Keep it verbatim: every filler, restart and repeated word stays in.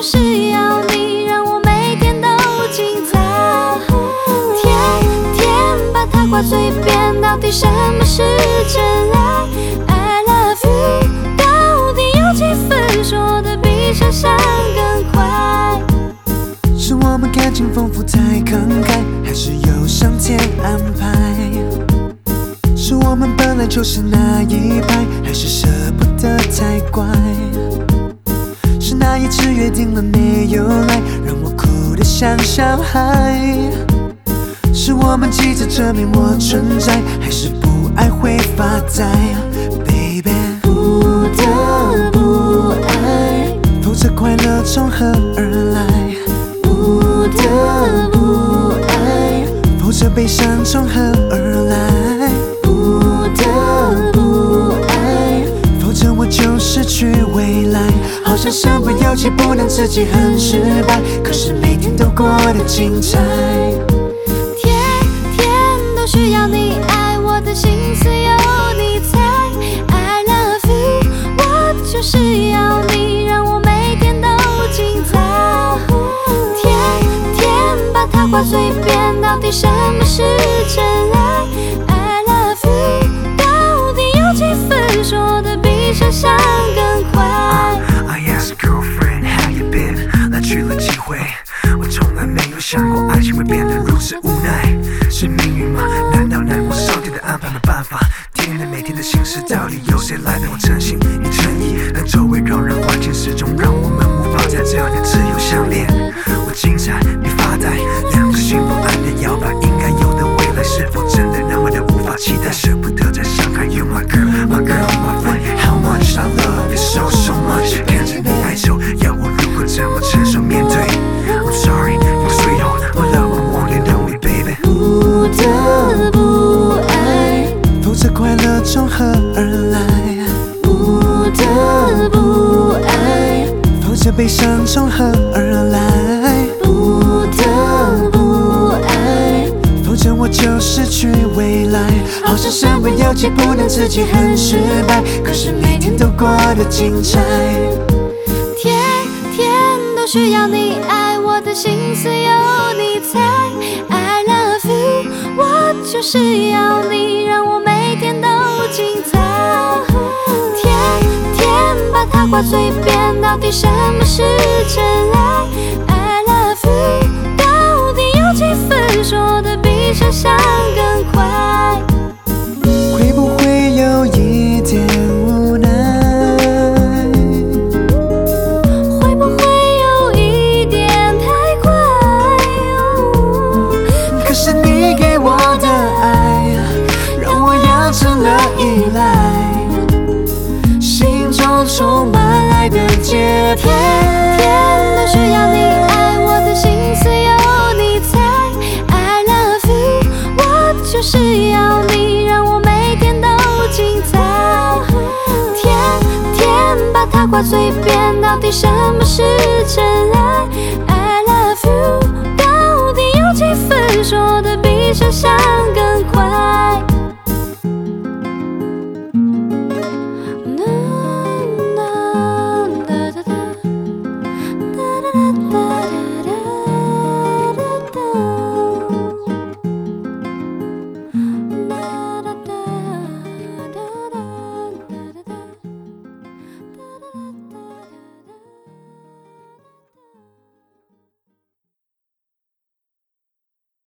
就是要你让我每天都精彩。天天把它挂嘴边，到底什么是真爱 ？I love you， 到底有几分说的比想象更快？ 是我们感情丰富太慷慨，还是有上天安排？是我们本来就是那一派，还是舍不得太乖？是那一次约定了没有来，让我哭得像小孩？是我们急着证明我存在，还是不爱会发呆 ？Baby， 不得不爱， 否则快乐从何而来？ 不得不爱， 否则悲伤从何而来？ 不得不爱， 否则我就失去未来。好像身不由己，不能自己很失败，可是每天都过得精彩。 天天都需要你爱，我的心思有你猜。I love you， 我就是要你让我每天都精彩。天天把它挂嘴边，到底什么是真爱 ？I love you， 到底有几分说的比想象更快？ I asked girlfriend how you been， 来去了几回，我从来没有想过爱情会变得如此无奈。是命运吗？难道难过上天的安排没办法？天天的每天的心事，到底由谁来陪我诚心与诚意？但周围扰人环境始终让我们无法在这样自由相恋。我精彩，你发呆，两个心不安的摇摆，应该有的未来是否真的那么的无法期待？舍不得再伤害 You my girl, my girl, my friend, how much I love you so so much。看着你哀愁，要我如何怎么承受面对 ？I'm sorry, you sweetheart, my love, I want you know me, baby。 不得不爱， 否则快乐从何而来？ 不得不爱， 否则悲伤从何而来？ 不得不爱， 否则我就失去未来。好像身不由己，不能自己很失败，可是每天都过得精彩。 天天都需要你爱，我的心思有你猜。I love you， 我就是要你让我每天都精彩。天天把它挂嘴边，到底什么是真爱 ？I love you， 到底有几分说的比想象更快？ 会不会有一点无奈？ 会不会有一点太快？ 可是你给我的爱，让我养成了依赖，心中充满爱的节拍。 天天都需要你爱，我的心思有你猜。I love you， 我就是要你让我每天都精彩。天天把它挂嘴边，到底什么是真爱 ？I love you， 到底有几分说的比想象